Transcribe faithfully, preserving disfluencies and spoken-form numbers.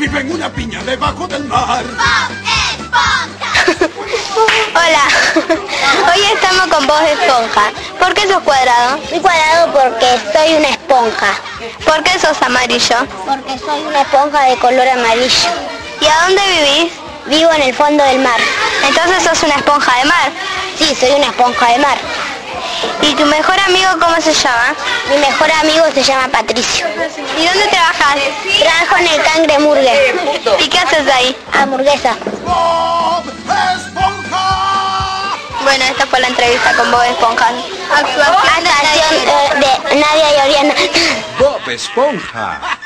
vive en una piña debajo del mar. ¡Bob Esponja! Hola, hoy estamos con Bob Esponja. ¿Por qué sos cuadrado? Soy cuadrado porque soy una esponja. ¿Por qué sos amarillo? Porque soy una esponja de color amarillo. ¿Y a dónde vivís? Vivo en el fondo del mar. Entonces sos una esponja de mar. Sí, soy una esponja de mar. ¿Y tu mejor amigo cómo se llama? Mi mejor amigo se llama Patricio. ¿Y dónde trabajas? Trabajo en el Cangreburger. ¿Y qué haces ahí? Hamburguesa. ¡Bob Esponja! Bueno, esta fue la entrevista con Bob Esponja. Actuación Actuación eh, de Nadia y Oriana. Bob Esponja.